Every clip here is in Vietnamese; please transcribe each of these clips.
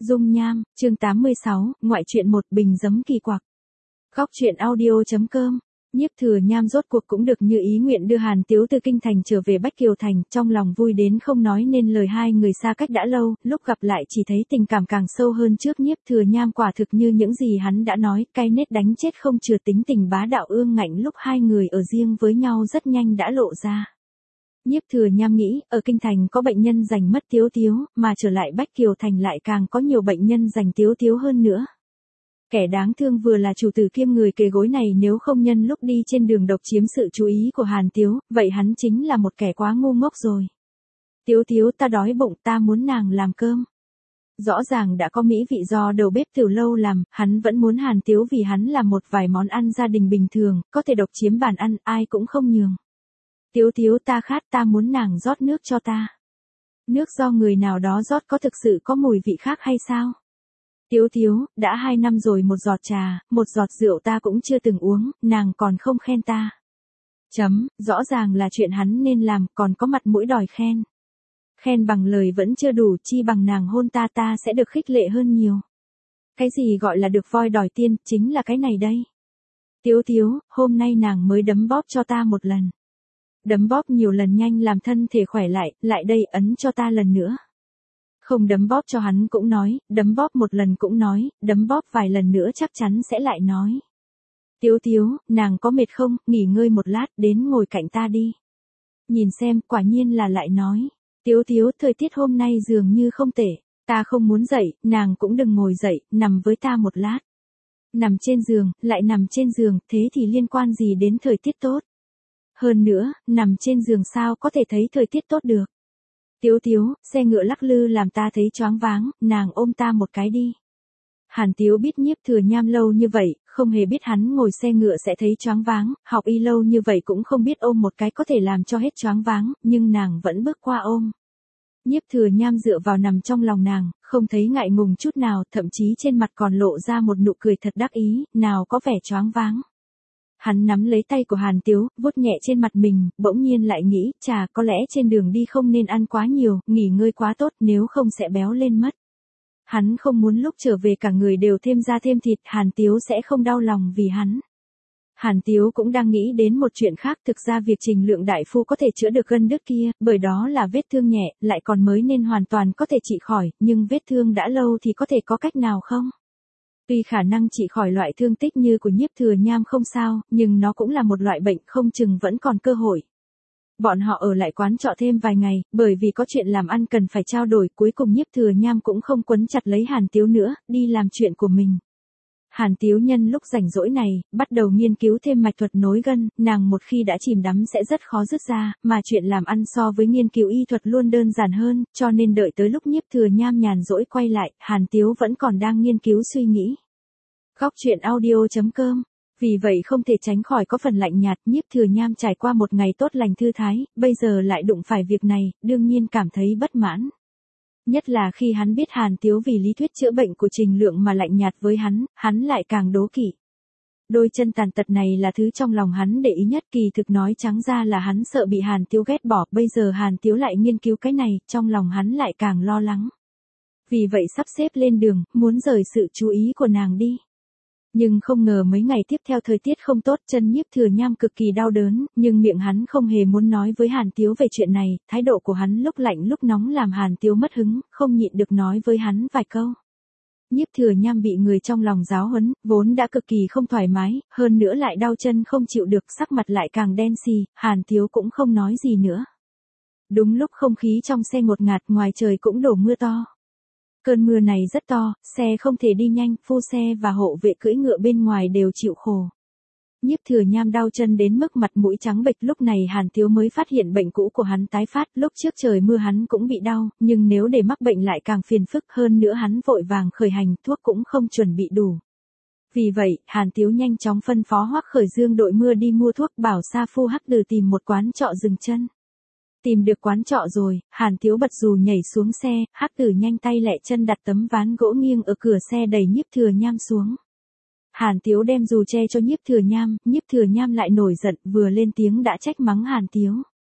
Dung nham, chương 86, ngoại truyện một bình giấm kỳ quặc. Góc truyện audio.com. Nhiếp Thừa Nham rốt cuộc cũng được như ý nguyện đưa Hàn Tiếu từ kinh thành trở về Bách Kiều Thành, trong lòng vui đến không nói nên lời, hai người xa cách đã lâu, lúc gặp lại chỉ thấy tình cảm càng sâu hơn trước. Nhiếp Thừa Nham quả thực như những gì hắn đã nói, cay nết đánh chết không chừa, tính tình bá đạo ương ngạnh lúc hai người ở riêng với nhau rất nhanh đã lộ ra. Nhiếp Thừa Nham nghĩ, ở kinh thành có bệnh nhân giành mất Tiếu Tiếu, mà trở lại Bách Kiều Thành lại càng có nhiều bệnh nhân giành Tiếu Tiếu hơn nữa. Kẻ đáng thương vừa là chủ tử kiêm người kề gối này, nếu không nhân lúc đi trên đường độc chiếm sự chú ý của Hàn Tiếu, vậy hắn chính là một kẻ quá ngu ngốc rồi. Tiếu Tiếu, ta đói bụng, ta muốn nàng làm cơm. Rõ ràng đã có mỹ vị do đầu bếp từ lâu làm, hắn vẫn muốn Hàn Tiếu vì hắn làm một vài món ăn gia đình bình thường, có thể độc chiếm bàn ăn, ai cũng không nhường. Tiếu Tiếu, ta khát, ta muốn nàng rót nước cho ta. Nước do người nào đó rót có thực sự có mùi vị khác hay sao? Tiếu Tiếu, đã 2 năm rồi, một giọt trà, một giọt rượu ta cũng chưa từng uống, nàng còn không khen ta. Rõ ràng là chuyện hắn nên làm, còn có mặt mũi đòi khen. Khen bằng lời vẫn chưa đủ, chi bằng nàng hôn ta, ta sẽ được khích lệ hơn nhiều. Cái gì gọi là được voi đòi tiên, chính là cái này đây. Tiếu Tiếu, hôm nay nàng mới đấm bóp cho ta một lần. Đấm bóp nhiều lần nhanh làm thân thể khỏe lại đây ấn cho ta lần nữa. Không đấm bóp cho hắn cũng nói, đấm bóp một lần cũng nói, đấm bóp vài lần nữa chắc chắn sẽ lại nói. Tiếu Tiếu, nàng có mệt không, nghỉ ngơi một lát, đến ngồi cạnh ta đi. Nhìn xem, quả nhiên là lại nói. Tiếu Tiếu, thời tiết hôm nay dường như không tệ, ta không muốn dậy, nàng cũng đừng ngồi dậy, nằm với ta một lát. Nằm trên giường, lại nằm trên giường, thế thì liên quan gì đến thời tiết tốt? Hơn nữa, nằm trên giường sao có thể thấy thời tiết tốt được? Tiếu Tiếu, xe ngựa lắc lư làm ta thấy choáng váng, nàng ôm ta một cái đi. Hàn Tiếu biết Nhiếp Thừa Nham lâu như vậy, không hề biết hắn ngồi xe ngựa sẽ thấy choáng váng, học y lâu như vậy cũng không biết ôm một cái có thể làm cho hết choáng váng, nhưng nàng vẫn bước qua ôm. Nhiếp Thừa Nham dựa vào nằm trong lòng nàng, không thấy ngại ngùng chút nào, thậm chí trên mặt còn lộ ra một nụ cười thật đắc ý, nào có vẻ choáng váng. Hắn nắm lấy tay của Hàn Tiếu, vuốt nhẹ trên mặt mình, bỗng nhiên lại nghĩ, chà, có lẽ trên đường đi không nên ăn quá nhiều, nghỉ ngơi quá tốt, nếu không sẽ béo lên mất. Hắn không muốn lúc trở về cả người đều thêm da thêm thịt, Hàn Tiếu sẽ không đau lòng vì hắn. Hàn Tiếu cũng đang nghĩ đến một chuyện khác, thực ra việc Trình Lượng đại phu có thể chữa được gân đứt kia, bởi đó là vết thương nhẹ, lại còn mới nên hoàn toàn có thể trị khỏi, nhưng vết thương đã lâu thì có thể có cách nào không? Tuy khả năng trị khỏi loại thương tích như của Nhiếp Thừa Nham không sao, nhưng nó cũng là một loại bệnh, không chừng vẫn còn cơ hội. Bọn họ ở lại quán trọ thêm vài ngày, bởi vì có chuyện làm ăn cần phải trao đổi, cuối cùng Nhiếp Thừa Nham cũng không quấn chặt lấy Hàn Tiếu nữa, đi làm chuyện của mình. Hàn Tiếu nhân lúc rảnh rỗi này, bắt đầu nghiên cứu thêm mạch thuật nối gân, nàng một khi đã chìm đắm sẽ rất khó dứt ra, mà chuyện làm ăn so với nghiên cứu y thuật luôn đơn giản hơn, cho nên đợi tới lúc Nhiếp Thừa Nham nhàn rỗi quay lại, Hàn Tiếu vẫn còn đang nghiên cứu suy nghĩ. Góc truyện audio.com. Vì vậy không thể tránh khỏi có phần lạnh nhạt. Nhiếp Thừa Nham trải qua một ngày tốt lành thư thái, bây giờ lại đụng phải việc này, đương nhiên cảm thấy bất mãn. Nhất là khi hắn biết Hàn Tiếu vì lý thuyết chữa bệnh của Trình Lượng mà lạnh nhạt với hắn lại càng đố kỵ. Đôi chân tàn tật này là thứ trong lòng hắn để ý nhất, kỳ thực nói trắng ra là hắn sợ bị Hàn Tiếu ghét bỏ, bây giờ Hàn Tiếu lại nghiên cứu cái này, trong lòng hắn lại càng lo lắng. Vì vậy sắp xếp lên đường, muốn rời sự chú ý của nàng đi. Nhưng không ngờ mấy ngày tiếp theo thời tiết không tốt, chân Nhiếp Thừa Nham cực kỳ đau đớn, nhưng miệng hắn không hề muốn nói với Hàn Tiếu về chuyện này, thái độ của hắn lúc lạnh lúc nóng làm Hàn Tiếu mất hứng, không nhịn được nói với hắn vài câu. Nhiếp Thừa Nham bị người trong lòng giáo huấn, vốn đã cực kỳ không thoải mái, hơn nữa lại đau chân không chịu được, sắc mặt lại càng đen xì, Hàn Tiếu cũng không nói gì nữa. Đúng lúc không khí trong xe ngột ngạt, ngoài trời cũng đổ mưa to. Cơn mưa này rất to, xe không thể đi nhanh, phu xe và hộ vệ cưỡi ngựa bên ngoài đều chịu khổ. Nhiếp Thừa Nham đau chân đến mức mặt mũi trắng bệch, lúc này Hàn Tiếu mới phát hiện bệnh cũ của hắn tái phát, lúc trước trời mưa hắn cũng bị đau, nhưng nếu để mắc bệnh lại càng phiền phức, hơn nữa hắn vội vàng khởi hành, thuốc cũng không chuẩn bị đủ. Vì vậy, Hàn Tiếu nhanh chóng phân phó Hoắc Khởi Dương đội mưa đi mua thuốc, bảo Sa Phu Hắc Từ tìm một quán trọ dừng chân. Tìm được quán trọ rồi, Hàn Tiếu bật dù nhảy xuống xe, Hắc Tử nhanh tay lẹ chân đặt tấm ván gỗ nghiêng ở cửa xe đẩy Nhiếp Thừa Nham xuống. Hàn Tiếu đem dù che cho Nhiếp Thừa Nham lại nổi giận, vừa lên tiếng đã trách mắng Hàn Tiếu.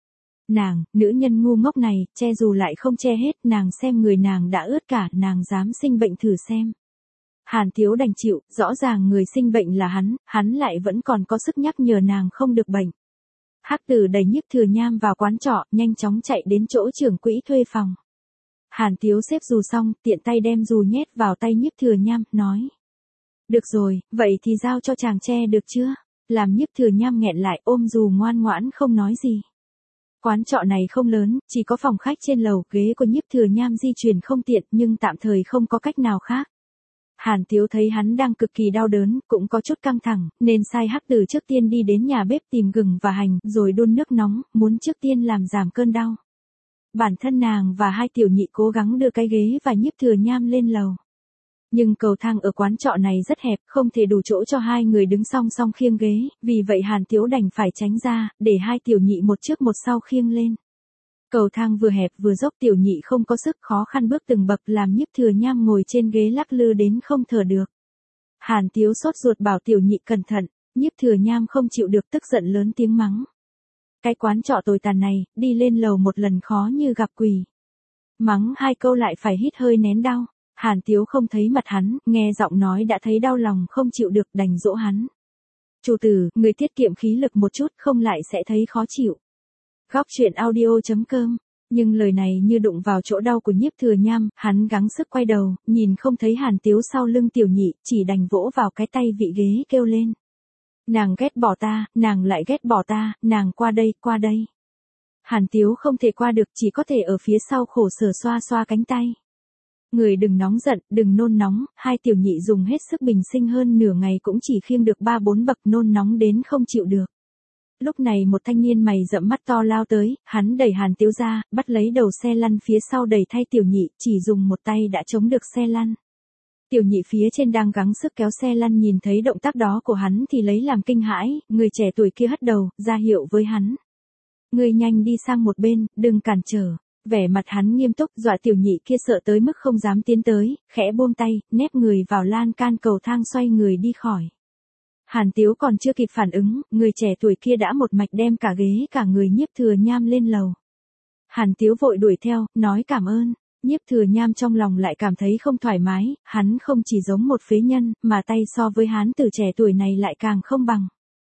Nàng, nữ nhân ngu ngốc này, che dù lại không che hết, nàng xem người nàng đã ướt cả, nàng dám sinh bệnh thử xem. Hàn Tiếu đành chịu, rõ ràng người sinh bệnh là hắn lại vẫn còn có sức nhắc nhở nàng không được bệnh. Hắc Tử đẩy Nhiếp Thừa Nham vào quán trọ, nhanh chóng chạy đến chỗ trưởng quỹ thuê phòng. Hàn Tiếu xếp dù xong, tiện tay đem dù nhét vào tay Nhiếp Thừa Nham, nói. Được rồi, vậy thì giao cho chàng che được chưa? Làm Nhiếp Thừa Nham nghẹn lại, ôm dù ngoan ngoãn không nói gì. Quán trọ này không lớn, chỉ có phòng khách trên lầu, ghế của Nhiếp Thừa Nham di chuyển không tiện nhưng tạm thời không có cách nào khác. Hàn Tiếu thấy hắn đang cực kỳ đau đớn, cũng có chút căng thẳng, nên sai Hắc Tử trước tiên đi đến nhà bếp tìm gừng và hành, rồi đun nước nóng, muốn trước tiên làm giảm cơn đau. Bản thân nàng và hai tiểu nhị cố gắng đưa cái ghế và Nhiếp Thừa Nham lên lầu. Nhưng cầu thang ở quán trọ này rất hẹp, không thể đủ chỗ cho hai người đứng song song khiêng ghế, vì vậy Hàn Tiếu đành phải tránh ra, để hai tiểu nhị một trước một sau khiêng lên. Cầu thang vừa hẹp vừa dốc, tiểu nhị không có sức, khó khăn bước từng bậc, làm Nhiếp Thừa Nham ngồi trên ghế lắc lư đến không thở được. Hàn Tiếu sốt ruột bảo tiểu nhị cẩn thận, Nhiếp Thừa Nham không chịu được, tức giận lớn tiếng mắng. Cái quán trọ tồi tàn này, đi lên lầu một lần khó như gặp quỷ. Mắng hai câu lại phải hít hơi nén đau. Hàn Tiếu không thấy mặt hắn, nghe giọng nói đã thấy đau lòng không chịu được, đành dỗ hắn. Chủ tử, người tiết kiệm khí lực một chút, không lại sẽ thấy khó chịu. Góc truyện audio.com. Nhưng lời này như đụng vào chỗ đau của Nhiếp Thừa Nham, hắn gắng sức quay đầu, nhìn không thấy Hàn Tiếu sau lưng tiểu nhị, chỉ đành vỗ vào cái tay vị ghế kêu lên. Nàng ghét bỏ ta, nàng lại ghét bỏ ta, nàng qua đây, qua đây. Hàn Tiếu không thể qua được, chỉ có thể ở phía sau khổ sở xoa xoa cánh tay. Người đừng nóng giận, đừng nôn nóng, hai tiểu nhị dùng hết sức bình sinh hơn nửa ngày cũng chỉ khiêng được 3-4 bậc, nôn nóng đến không chịu được. Lúc này một thanh niên mày rậm mắt to lao tới, hắn đẩy Hàn Tiếu ra, bắt lấy đầu xe lăn phía sau đẩy thay tiểu nhị, chỉ dùng một tay đã chống được xe lăn. Tiểu nhị phía trên đang gắng sức kéo xe lăn nhìn thấy động tác đó của hắn thì lấy làm kinh hãi, người trẻ tuổi kia hất đầu, ra hiệu với hắn. Người nhanh đi sang một bên, đừng cản trở. Vẻ mặt hắn nghiêm túc, dọa tiểu nhị kia sợ tới mức không dám tiến tới, khẽ buông tay, nép người vào lan can cầu thang xoay người đi khỏi. Hàn Tiếu còn chưa kịp phản ứng, người trẻ tuổi kia đã một mạch đem cả ghế cả người Nhiếp Thừa Nham lên lầu. Hàn Tiếu vội đuổi theo, nói cảm ơn. Nhiếp Thừa Nham trong lòng lại cảm thấy không thoải mái, hắn không chỉ giống một phế nhân, mà tay so với hắn từ trẻ tuổi này lại càng không bằng.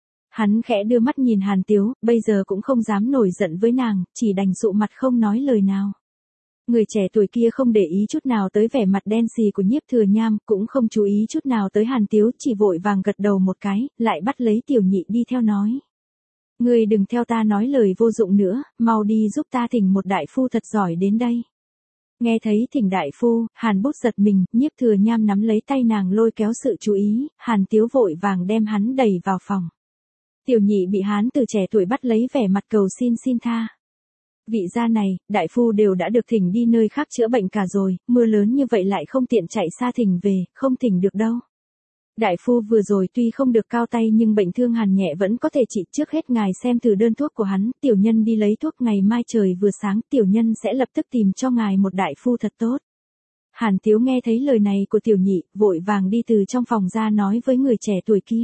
Hắn khẽ đưa mắt nhìn Hàn Tiếu, bây giờ cũng không dám nổi giận với nàng, chỉ đành sụ mặt không nói lời nào. Người trẻ tuổi kia không để ý chút nào tới vẻ mặt đen xì của Nhiếp Thừa Nham, cũng không chú ý chút nào tới Hàn Tiếu, chỉ vội vàng gật đầu một cái, lại bắt lấy tiểu nhị đi theo nói. Người đừng theo ta nói lời vô dụng nữa, mau đi giúp ta thỉnh một đại phu thật giỏi đến đây. Nghe thấy thỉnh đại phu, Hàn Bút giật mình, Nhiếp Thừa Nham nắm lấy tay nàng lôi kéo sự chú ý, Hàn Tiếu vội vàng đem hắn đẩy vào phòng. Tiểu nhị bị hắn từ trẻ tuổi bắt lấy vẻ mặt cầu xin tha. Vị gia này, đại phu đều đã được thỉnh đi nơi khác chữa bệnh cả rồi, mưa lớn như vậy lại không tiện chạy xa thỉnh về, không thỉnh được đâu. Đại phu vừa rồi tuy không được cao tay nhưng bệnh thương Hàn nhẹ vẫn có thể trị, trước hết ngài xem thử đơn thuốc của hắn, tiểu nhân đi lấy thuốc, ngày mai trời vừa sáng, tiểu nhân sẽ lập tức tìm cho ngài một đại phu thật tốt. Hàn Tiếu nghe thấy lời này của tiểu nhị, vội vàng đi từ trong phòng ra nói với người trẻ tuổi kia.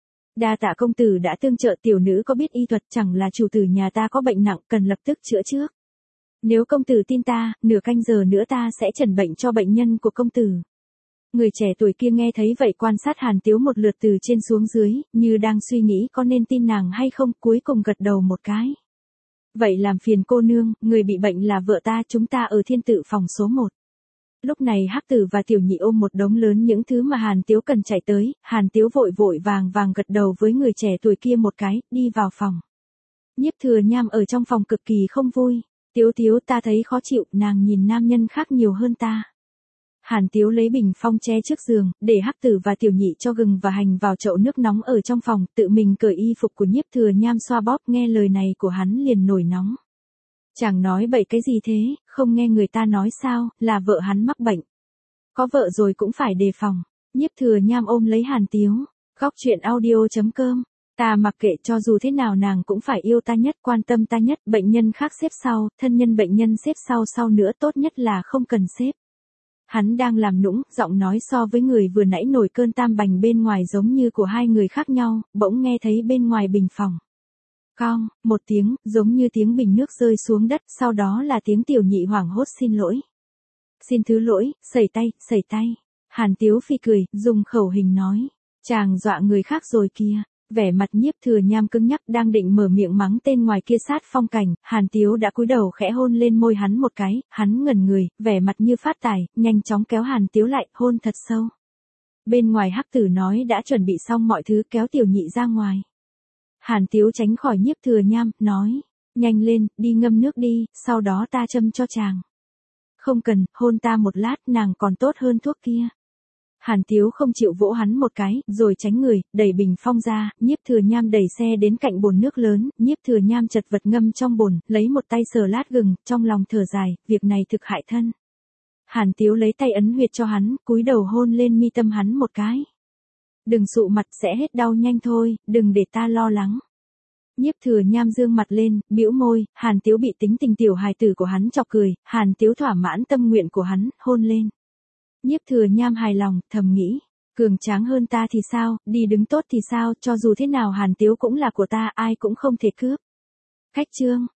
Đa tạ công tử đã tương trợ, tiểu nữ có biết y thuật, chẳng là chủ tử nhà ta có bệnh nặng, cần lập tức chữa trước. Nếu công tử tin ta, nửa canh giờ nữa ta sẽ chẩn bệnh cho bệnh nhân của công tử. Người trẻ tuổi kia nghe thấy vậy quan sát Hàn Tiếu một lượt từ trên xuống dưới, như đang suy nghĩ có nên tin nàng hay không, cuối cùng gật đầu một cái. Vậy làm phiền cô nương, người bị bệnh là vợ ta, chúng ta ở Thiên Tự phòng số 1. Lúc này Hắc Tử và tiểu nhị ôm một đống lớn những thứ mà Hàn Tiếu cần chạy tới, Hàn Tiếu vội vàng gật đầu với người trẻ tuổi kia một cái, đi vào phòng. Nhiếp Thừa Nham ở trong phòng cực kỳ không vui. Tiếu ta thấy khó chịu, nàng nhìn nam nhân khác nhiều hơn ta. Hàn Tiếu lấy bình phong che trước giường, để Hắc Tử và tiểu nhị cho gừng và hành vào chậu nước nóng ở trong phòng, tự mình cởi y phục của Nhiếp Thừa Nham xoa bóp, nghe lời này của hắn liền nổi nóng. Chàng nói bậy cái gì thế, không nghe người ta nói sao, là vợ hắn mắc bệnh. Có vợ rồi cũng phải đề phòng. Nhiếp Thừa Nham ôm lấy Hàn Tiếu. Góc truyện audio.com. Ta mặc kệ, cho dù thế nào nàng cũng phải yêu ta nhất, quan tâm ta nhất, bệnh nhân khác xếp sau, thân nhân bệnh nhân xếp sau nữa, tốt nhất là không cần xếp. Hắn đang làm nũng, giọng nói so với người vừa nãy nổi cơn tam bành bên ngoài giống như của hai người khác nhau, bỗng nghe thấy bên ngoài bình phòng. Cong, một tiếng, giống như tiếng bình nước rơi xuống đất, sau đó là tiếng Tiểu Nhị hoảng hốt xin lỗi. Xin thứ lỗi, sẩy tay, sẩy tay. Hàn Tiếu Phi cười, dùng khẩu hình nói. Chàng dọa người khác rồi kìa. Vẻ mặt Nhiếp Thừa Nham cứng nhắc đang định mở miệng mắng tên ngoài kia sát phong cảnh, Hàn Tiếu đã cúi đầu khẽ hôn lên môi hắn một cái, hắn ngẩn người, vẻ mặt như phát tài, nhanh chóng kéo Hàn Tiếu lại, hôn thật sâu. Bên ngoài Hắc Tử nói đã chuẩn bị xong mọi thứ, kéo Tiểu Nhị ra ngoài. Hàn Tiếu tránh khỏi Nhiếp Thừa Nham, nói, nhanh lên, đi ngâm nước đi, sau đó ta châm cho chàng. Không cần, hôn ta một lát, nàng còn tốt hơn thuốc kia. Hàn Tiếu không chịu vỗ hắn một cái, rồi tránh người, đẩy bình phong ra, Nhiếp Thừa Nham đẩy xe đến cạnh bồn nước lớn, Nhiếp Thừa Nham chật vật ngâm trong bồn, lấy một tay sờ lát gừng, trong lòng thở dài, việc này thực hại thân. Hàn Tiếu lấy tay ấn huyệt cho hắn, cúi đầu hôn lên mi tâm hắn một cái. Đừng sụ mặt, sẽ hết đau nhanh thôi, đừng để ta lo lắng. Nhiếp Thừa Nham dương mặt lên, bĩu môi, Hàn Tiếu bị tính tình tiểu hài tử của hắn chọc cười, Hàn Tiếu thỏa mãn tâm nguyện của hắn, hôn lên. Nhiếp Thừa Nham hài lòng, thầm nghĩ, cường tráng hơn ta thì sao, đi đứng tốt thì sao, cho dù thế nào Hàn Tiếu cũng là của ta, ai cũng không thể cướp. Khách chương.